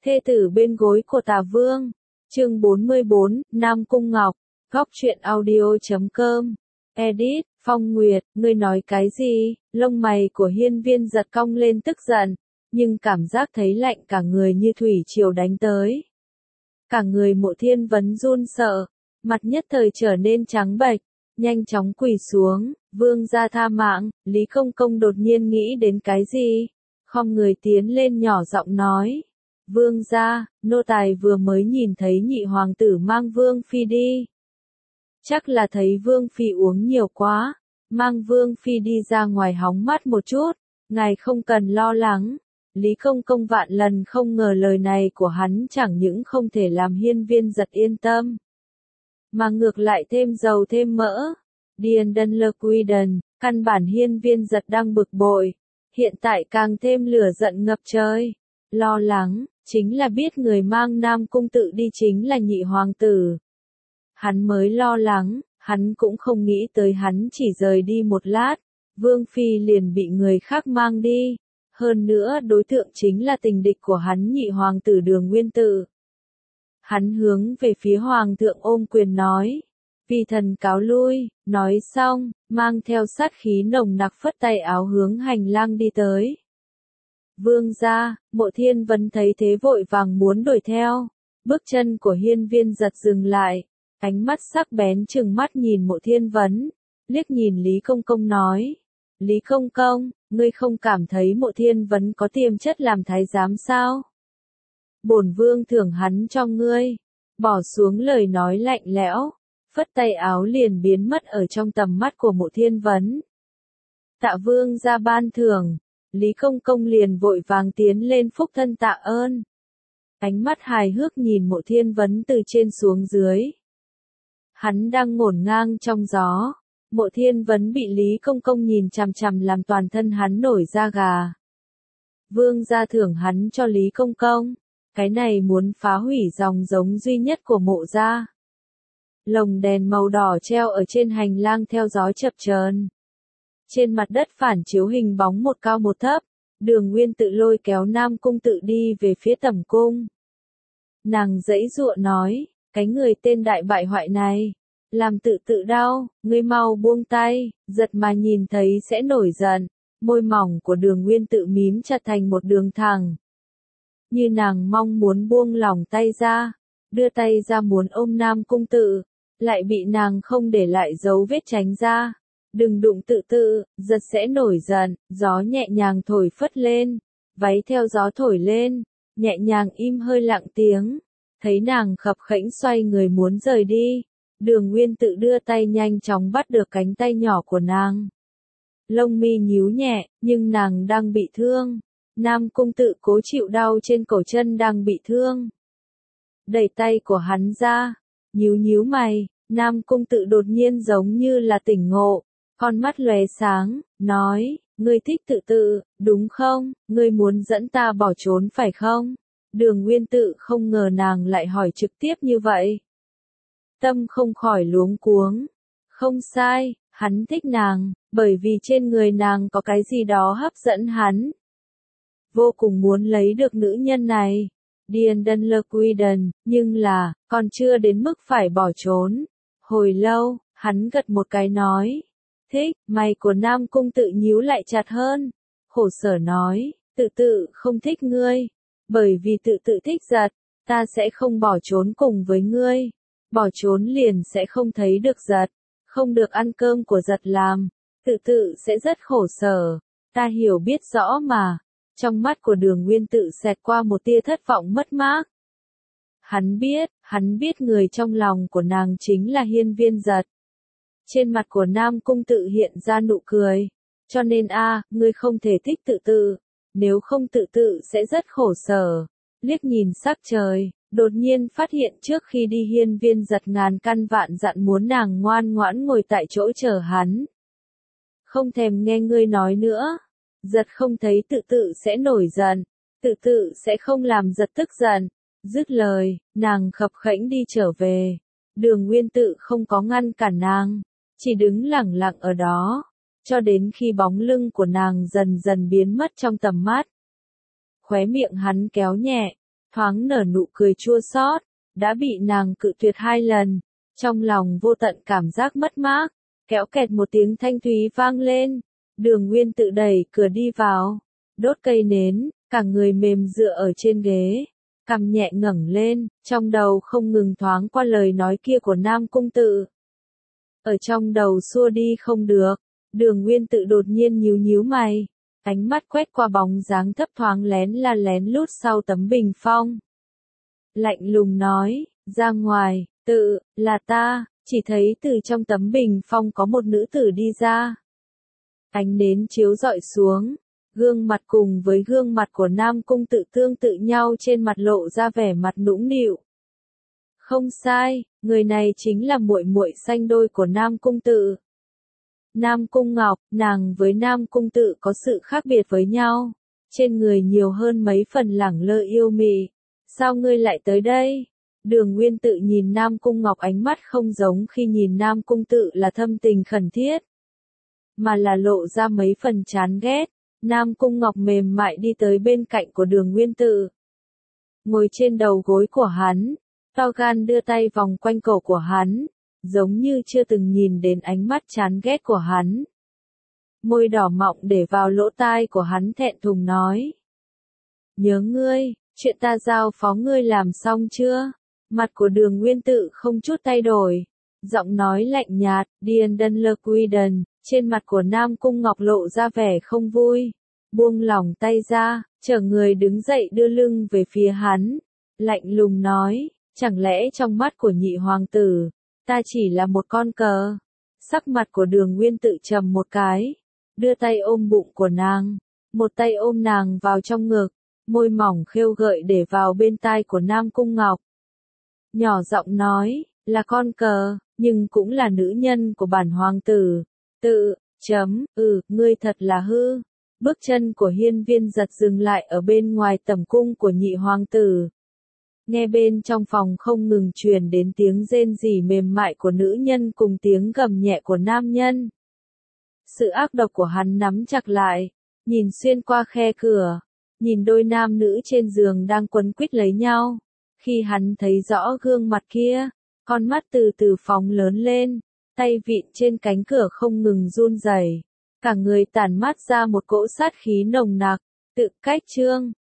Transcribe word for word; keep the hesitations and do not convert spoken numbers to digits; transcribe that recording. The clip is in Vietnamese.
Thê tử bên gối của Tà Vương. Chương bốn mươi bốn, Nam Cung Ngọc. Góc truyện audio chấm com. Edit, Phong Nguyệt, ngươi nói cái gì? Lông mày của Hiên Viên giật cong lên tức giận, nhưng cảm giác thấy lạnh cả người như thủy triều đánh tới. Cả người Mộ Thiên Vấn run sợ, mặt nhất thời trở nên trắng bệch, nhanh chóng quỳ xuống, vương gia tha mạng. Lý Công Công đột nhiên nghĩ đến cái gì, khom người tiến lên nhỏ giọng nói. Vương gia, nô tài vừa mới nhìn thấy nhị hoàng tử mang Vương Phi đi. Chắc là thấy Vương Phi uống nhiều quá, mang Vương Phi đi ra ngoài hóng mát một chút, ngài không cần lo lắng. Lý Công Công vạn lần không ngờ lời này của hắn chẳng những không thể làm Hiên Viên giật yên tâm, mà ngược lại thêm dầu thêm mỡ. Điền Đân Lơ Quy Đần, căn bản Hiên Viên giật đang bực bội, hiện tại càng thêm lửa giận ngập trời. Lo lắng, chính là biết người mang Nam Cung tự đi chính là nhị hoàng tử. Hắn mới lo lắng, hắn cũng không nghĩ tới hắn chỉ rời đi một lát, Vương Phi liền bị người khác mang đi. Hơn nữa đối tượng chính là tình địch của hắn nhị hoàng tử Đường Nguyên Tự. Hắn hướng về phía hoàng thượng ôm quyền nói. Vì thần cáo lui, nói xong, mang theo sát khí nồng nặc phất tay áo hướng hành lang đi tới. Vương gia, Mộ Thiên Vấn thấy thế vội vàng muốn đuổi theo. Bước chân của Hiên Viên giật dừng lại, ánh mắt sắc bén trừng mắt nhìn Mộ Thiên Vấn, liếc nhìn Lý Công Công nói. Lý Công Công, ngươi không cảm thấy Mộ Thiên Vấn có tiềm chất làm thái giám sao? Bổn vương thưởng hắn cho ngươi. Bỏ xuống lời nói lạnh lẽo, phất tay áo liền biến mất ở trong tầm mắt của Mộ Thiên Vấn. Tạ vương ra ban thưởng, Lý Công Công liền vội vàng tiến lên phúc thân tạ ơn. Ánh mắt hài hước nhìn Mộ Thiên Vấn từ trên xuống dưới. Hắn đang ngổn ngang trong gió. Mộ Thiên Vấn bị Lý Công Công nhìn chằm chằm làm toàn thân hắn nổi da gà. Vương gia thưởng hắn cho Lý Công Công, cái này muốn phá hủy dòng giống duy nhất của Mộ gia. Lồng đèn màu đỏ treo ở trên hành lang theo gió chập chờn. Trên mặt đất phản chiếu hình bóng một cao một thấp, Đường Nguyên Tự lôi kéo Nam Cung Tự đi về phía tẩm cung. Nàng giãy giụa nói, cái người tên đại bại hoại này, làm tự tự đau, ngươi mau buông tay. Giật mà nhìn thấy sẽ nổi giận, môi mỏng của Đường Nguyên Tự mím chặt thành một đường thẳng. Như nàng mong muốn buông lỏng tay ra, đưa tay ra muốn ôm Nam Cung Tự, lại bị nàng không để lại dấu vết tránh ra. Đừng đụng tự tự, giật sẽ nổi giận. Gió nhẹ nhàng thổi phất lên, váy theo gió thổi lên, nhẹ nhàng im hơi lặng tiếng. Thấy nàng khập khẽnh xoay người muốn rời đi, Đường Nguyên Tự đưa tay nhanh chóng bắt được cánh tay nhỏ của nàng. Lông mi nhíu nhẹ, nhưng nàng đang bị thương. Nam Cung Tự cố chịu đau trên cổ chân đang bị thương. Đẩy tay của hắn ra, nhíu nhíu mày. Nam Cung Tự đột nhiên giống như là tỉnh ngộ, con mắt lóe sáng, nói, ngươi thích tự tự, đúng không? Ngươi muốn dẫn ta bỏ trốn phải không? Đường Nguyên Tự không ngờ nàng lại hỏi trực tiếp như vậy. Tâm không khỏi luống cuống. Không sai, hắn thích nàng, bởi vì trên người nàng có cái gì đó hấp dẫn hắn. Vô cùng muốn lấy được nữ nhân này. Điền Đân Lơ Quy Đần, nhưng là, còn chưa đến mức phải bỏ trốn. Hồi lâu, hắn gật một cái nói. Thích, mày của Nam Cung Tự nhíu lại chặt hơn. Khổ sở nói, tự tự không thích ngươi. Bởi vì tự tự thích giật, ta sẽ không bỏ trốn cùng với ngươi. Bỏ trốn liền sẽ không thấy được giật, không được ăn cơm của giật làm. Tự tự sẽ rất khổ sở, ta hiểu biết rõ mà. Trong mắt của Đường Nguyên Tự xẹt qua một tia thất vọng mất mát. Hắn biết, hắn biết người trong lòng của nàng chính là Hiên Viên giật. Trên mặt của Nam Cung Tự hiện ra nụ cười. Cho nên a, ngươi không thể thích tự tự. Nếu không tự tự sẽ rất khổ sở. Liếc nhìn sắc trời, đột nhiên phát hiện trước khi đi Hiên Viên giật ngàn căn vạn dặn muốn nàng ngoan ngoãn ngồi tại chỗ chờ hắn. Không thèm nghe ngươi nói nữa. Giật không thấy tự tự sẽ nổi giận. Tự tự sẽ không làm giật tức giận. Dứt lời, nàng khập khẽnh đi trở về. Đường Nguyên Tự không có ngăn cản nàng, chỉ đứng lẳng lặng ở đó, cho đến khi bóng lưng của nàng dần dần biến mất trong tầm mắt. Khóe miệng hắn kéo nhẹ, thoáng nở nụ cười chua xót, đã bị nàng cự tuyệt hai lần, trong lòng vô tận cảm giác mất mát, kéo kẹt một tiếng thanh thúy vang lên, Đường Nguyên tự đẩy cửa đi vào, đốt cây nến, cả người mềm dựa ở trên ghế, cằm nhẹ ngẩng lên, trong đầu không ngừng thoáng qua lời nói kia của Nam Cung Tự. Ở trong đầu xua đi không được, Đường Nguyên tự đột nhiên nhíu nhíu mày, ánh mắt quét qua bóng dáng thấp thoáng lén là lén lút sau tấm bình phong. Lạnh lùng nói, ra ngoài, tự, là ta, chỉ thấy từ trong tấm bình phong có một nữ tử đi ra. Ánh nến chiếu rọi xuống, gương mặt cùng với gương mặt của Nam Cung Tự tương tự nhau, trên mặt lộ ra vẻ mặt nũng nịu. Không sai, người này chính là muội muội sanh đôi của Nam Cung Tự. Nam Cung Ngọc, nàng với Nam Cung Tự có sự khác biệt với nhau, trên người nhiều hơn mấy phần lẳng lơ yêu mị. Sao ngươi lại tới đây? Đường Nguyên Tự nhìn Nam Cung Ngọc, ánh mắt không giống khi nhìn Nam Cung Tự là thâm tình khẩn thiết, mà là lộ ra mấy phần chán ghét. Nam Cung Ngọc mềm mại đi tới bên cạnh của Đường Nguyên Tự, ngồi trên đầu gối của hắn, to gan đưa tay vòng quanh cổ của hắn, giống như chưa từng nhìn đến ánh mắt chán ghét của hắn. Môi đỏ mọng để vào lỗ tai của hắn, thẹn thùng nói. Nhớ ngươi, chuyện ta giao phó ngươi làm xong chưa? Mặt của Đường Nguyên Tự không chút thay đổi, giọng nói lạnh nhạt, điền đân lơ quy đần, trên mặt của Nam Cung Ngọc lộ ra vẻ không vui, buông lỏng tay ra, chở người đứng dậy đưa lưng về phía hắn, lạnh lùng nói, chẳng lẽ trong mắt của nhị hoàng tử, ta chỉ là một con cờ? Sắc mặt của Đường Nguyên Tự trầm một cái, đưa tay ôm bụng của nàng, một tay ôm nàng vào trong ngực, môi mỏng khêu gợi để vào bên tai của Nam Cung Ngọc. Nhỏ giọng nói, là con cờ, nhưng cũng là nữ nhân của bản hoàng tử. Tự, chấm, ừ, ngươi thật là hư. Bước chân của Hiên Viên giật dừng lại ở bên ngoài tẩm cung của nhị hoàng tử. Nghe bên trong phòng không ngừng truyền đến tiếng rên rỉ mềm mại của nữ nhân cùng tiếng gầm nhẹ của nam nhân. Sự ác độc của hắn nắm chặt lại, nhìn xuyên qua khe cửa, nhìn đôi nam nữ trên giường đang quấn quýt lấy nhau. Khi hắn thấy rõ gương mặt kia, con mắt từ từ phóng lớn lên, tay vịn trên cánh cửa không ngừng run rẩy, cả người tản mát ra một cỗ sát khí nồng nặc. Tự cách chương